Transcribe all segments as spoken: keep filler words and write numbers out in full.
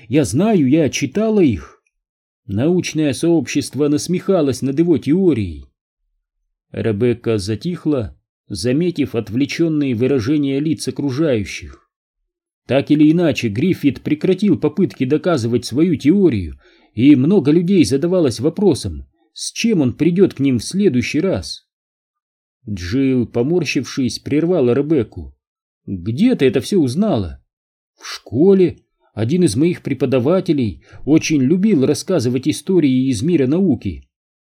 Я знаю, я читала их. Научное сообщество насмехалось над его теорией. Ребекка затихла, заметив отвлеченные выражения лиц окружающих. Так или иначе, Гриффит прекратил попытки доказывать свою теорию, и много людей задавалось вопросом, с чем он придет к ним в следующий раз. Джилл, поморщившись, прервала Ребекку. «Где ты это все узнала?» «В школе. Один из моих преподавателей очень любил рассказывать истории из мира науки».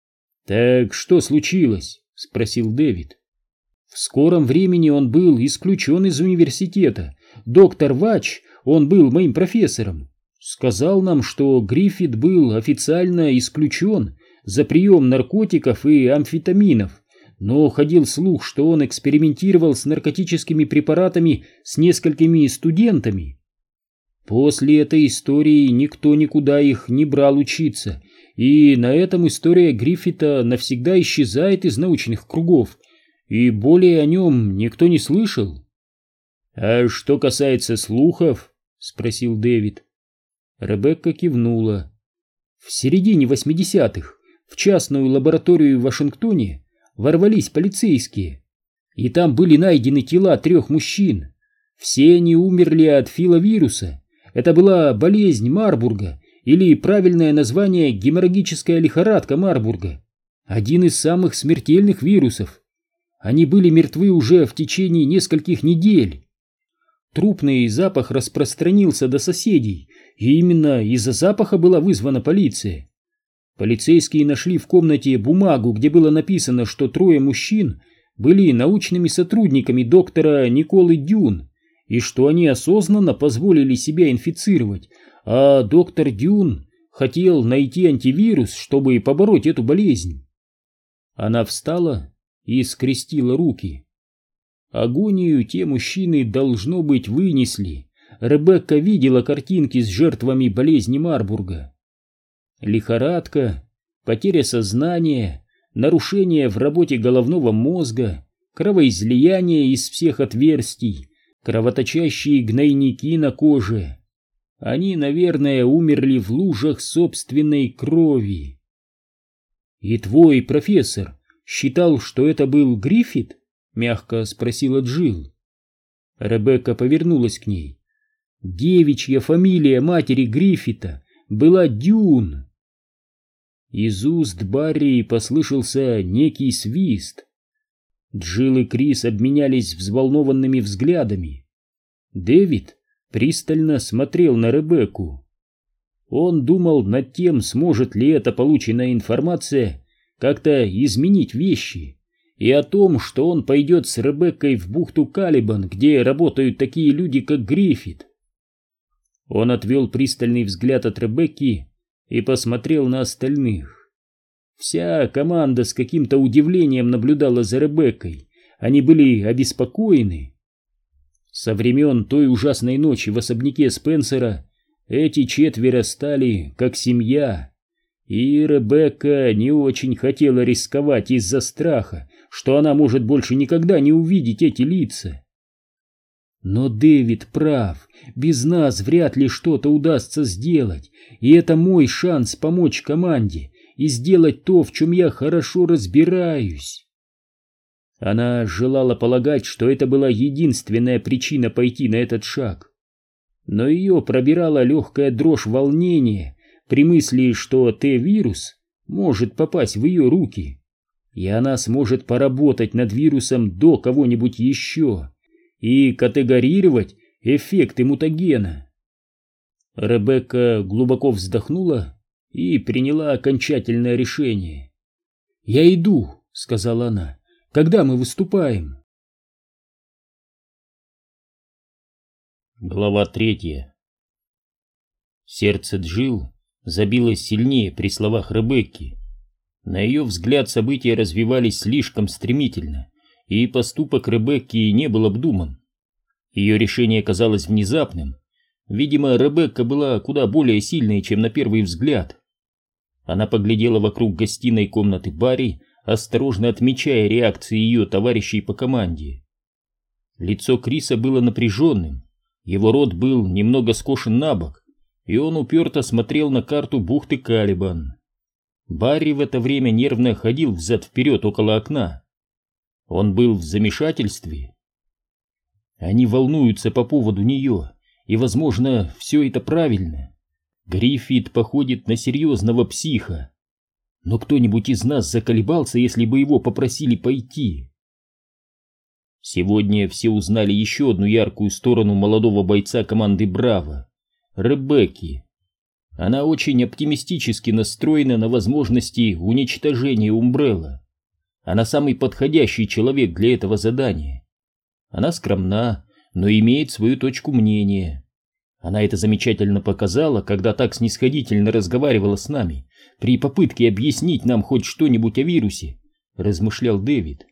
«Так что случилось?» — спросил Дэвид. «В скором времени он был исключен из университета. Доктор Вач, он был моим профессором, сказал нам, что Гриффит был официально исключен за прием наркотиков и амфетаминов, но ходил слух, что он экспериментировал с наркотическими препаратами с несколькими студентами. После этой истории никто никуда их не брал учиться, и на этом история Гриффита навсегда исчезает из научных кругов, и более о нем никто не слышал». «А что касается слухов?» — спросил Дэвид. Ребекка кивнула. «В середине восьмидесятых в частную лабораторию в Вашингтоне ворвались полицейские, и там были найдены тела трех мужчин. Все они умерли от филовируса. Это была болезнь Марбурга, или правильное название — геморрагическая лихорадка Марбурга, один из самых смертельных вирусов. Они были мертвы уже в течение нескольких недель. Трупный запах распространился до соседей, и именно из-за запаха была вызвана полиция. Полицейские нашли в комнате бумагу, где было написано, что трое мужчин были научными сотрудниками доктора Николы Дюн, и что они осознанно позволили себя инфицировать, а доктор Дюн хотел найти антивирус, чтобы побороть эту болезнь». Она встала и скрестила руки. Агонию те мужчины, должно быть, вынесли. Ребекка видела картинки с жертвами болезни Марбурга. Лихорадка, потеря сознания, нарушение в работе головного мозга, кровоизлияние из всех отверстий, кровоточащие гнойники на коже. Они, наверное, умерли в лужах собственной крови. «И твой профессор считал, что это был Гриффит?» — мягко спросила Джилл. Ребекка повернулась к ней. «Девичья фамилия матери Гриффита была Дюн». Из уст Барри послышался некий свист. Джилл и Крис обменялись взволнованными взглядами. Дэвид пристально смотрел на Ребекку. Он думал над тем, сможет ли эта полученная информация как-то изменить вещи, и о том, что он пойдет с Ребеккой в бухту Калибан, где работают такие люди, как Гриффит. Он отвел пристальный взгляд от Ребекки и посмотрел на остальных. Вся команда с каким-то удивлением наблюдала за Ребеккой. Они были обеспокоены. Со времен той ужасной ночи в особняке Спенсера эти четверо стали как семья, и Ребекка не очень хотела рисковать из-за страха, что она может больше никогда не увидеть эти лица. Но Дэвид прав, без нас вряд ли что-то удастся сделать, и это мой шанс помочь команде и сделать то, в чем я хорошо разбираюсь. Она желала полагать, что это была единственная причина пойти на этот шаг, но ее пробирала легкая дрожь волнения при мысли, что Т-вирус может попасть в ее руки, и она сможет поработать над вирусом до кого-нибудь еще и категорировать эффекты мутагена. Ребекка глубоко вздохнула и приняла окончательное решение. «Я иду», — сказала она. «Когда мы выступаем?» Глава третья. Сердце Джилл забилось сильнее при словах Ребекки. На ее взгляд события развивались слишком стремительно, и поступок Ребекки не был обдуман. Ее решение казалось внезапным. Видимо, Ребекка была куда более сильной, чем на первый взгляд. Она поглядела вокруг гостиной комнаты Барри, осторожно отмечая реакции ее товарищей по команде. Лицо Криса было напряженным, его рот был немного скошен набок, и он уперто смотрел на карту бухты Калибан. Барри в это время нервно ходил взад-вперед около окна. Он был в замешательстве. Они волнуются по поводу нее, и, возможно, все это правильно. Гриффит походит на серьезного психа. Но кто-нибудь из нас заколебался, если бы его попросили пойти? Сегодня все узнали еще одну яркую сторону молодого бойца команды «Браво» — Ребекки. Она очень оптимистически настроена на возможности уничтожения Умбрелла. Она самый подходящий человек для этого задания. Она скромна, но имеет свою точку мнения. Она это замечательно показала, когда так снисходительно разговаривала с нами, при попытке объяснить нам хоть что-нибудь о вирусе, размышлял Дэвид.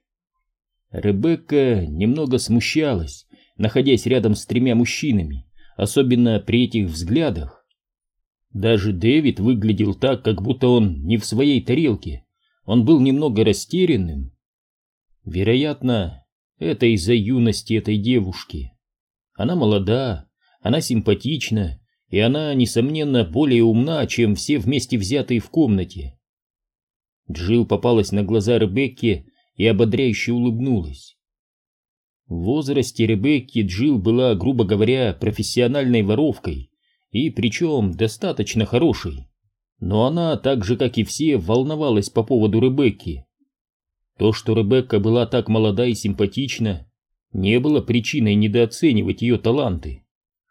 Ребекка немного смущалась, находясь рядом с тремя мужчинами, особенно при этих взглядах. Даже Дэвид выглядел так, как будто он не в своей тарелке. Он был немного растерянным. Вероятно, это из-за юности этой девушки. Она молода, она симпатична, и она, несомненно, более умна, чем все вместе взятые в комнате. Джилл попалась на глаза Ребекке и ободряюще улыбнулась. В возрасте Ребекки Джилл была, грубо говоря, профессиональной воровкой, и причем достаточно хорошей. Но она, так же как и все, волновалась по поводу Ребекки. То, что Ребекка была так молода и симпатична, не было причиной недооценивать ее таланты.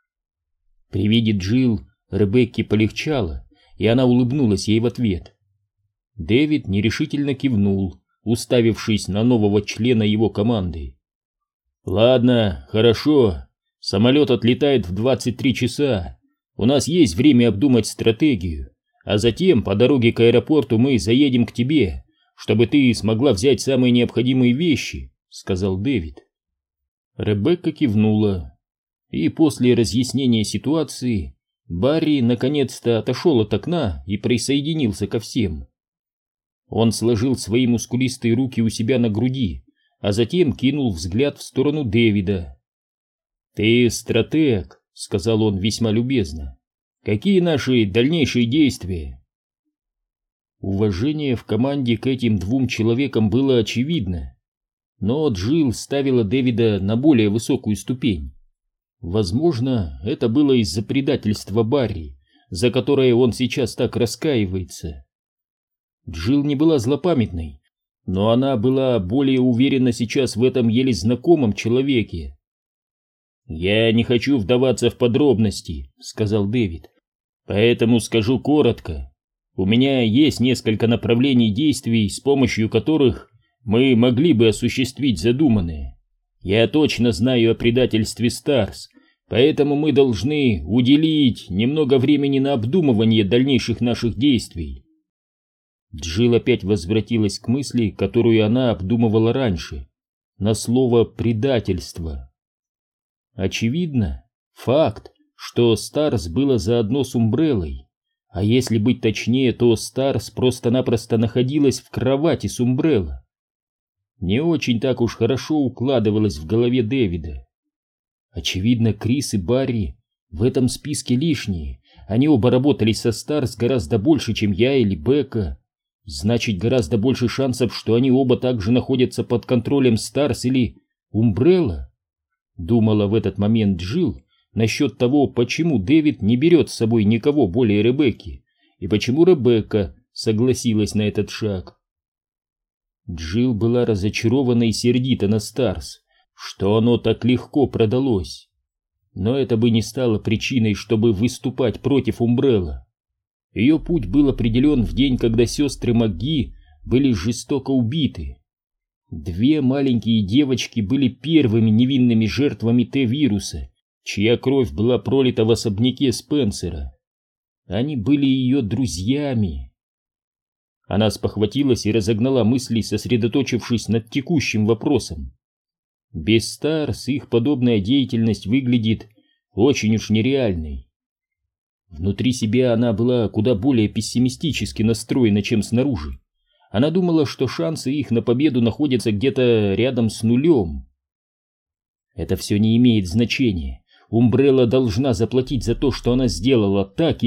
При виде Джилл Ребекке полегчало, и она улыбнулась ей в ответ. Дэвид нерешительно кивнул, уставившись на нового члена его команды. «Ладно, хорошо. Самолет отлетает в двадцать три часа. У нас есть время обдумать стратегию, а затем по дороге к аэропорту мы заедем к тебе, чтобы ты смогла взять самые необходимые вещи», — сказал Дэвид. Ребекка кивнула. И после разъяснения ситуации Барри наконец-то отошел от окна и присоединился ко всем. Он сложил свои мускулистые руки у себя на груди, а затем кинул взгляд в сторону Дэвида. «Ты стратег», — сказал он весьма любезно. «Какие наши дальнейшие действия?» Уважение в команде к этим двум человекам было очевидно, но Джилл ставила Дэвида на более высокую ступень. Возможно, это было из-за предательства Барри, за которое он сейчас так раскаивается. Джилл не была злопамятной, но она была более уверена сейчас в этом еле знакомом человеке. «Я не хочу вдаваться в подробности», — сказал Дэвид, — «поэтому скажу коротко. У меня есть несколько направлений действий, с помощью которых мы могли бы осуществить задуманное. Я точно знаю о предательстве Старс, поэтому мы должны уделить немного времени на обдумывание дальнейших наших действий». Джилл опять возвратилась к мысли, которую она обдумывала раньше, на слово «предательство». Очевидно, факт, что Старс было заодно с Умбреллой, а если быть точнее, то Старс просто-напросто находилась в кровати с Умбрелла, не очень так уж хорошо укладывалось в голове Дэвида. Очевидно, Крис и Барри в этом списке лишние. Они оба работали со Старс гораздо больше, чем я или Бека. Значит, гораздо больше шансов, что они оба также находятся под контролем Старс или Умбрелла. Думала в этот момент Джилл насчет того, почему Дэвид не берет с собой никого более Ребекки, и почему Ребекка согласилась на этот шаг. Джилл была разочарована и сердита на Старс, что оно так легко продалось. Но это бы не стало причиной, чтобы выступать против Умбрелла. Ее путь был определен в день, когда сестры МакГи были жестоко убиты. Две маленькие девочки были первыми невинными жертвами Т-вируса, чья кровь была пролита в особняке Спенсера. Они были ее друзьями. Она спохватилась и разогнала мысли, сосредоточившись над текущим вопросом. Без Старс их подобная деятельность выглядит очень уж нереальной. Внутри себя она была куда более пессимистически настроена, чем снаружи. Она думала, что шансы их на победу находятся где-то рядом с нулем. Это все не имеет значения. Умбрелла должна заплатить за то, что она сделала, так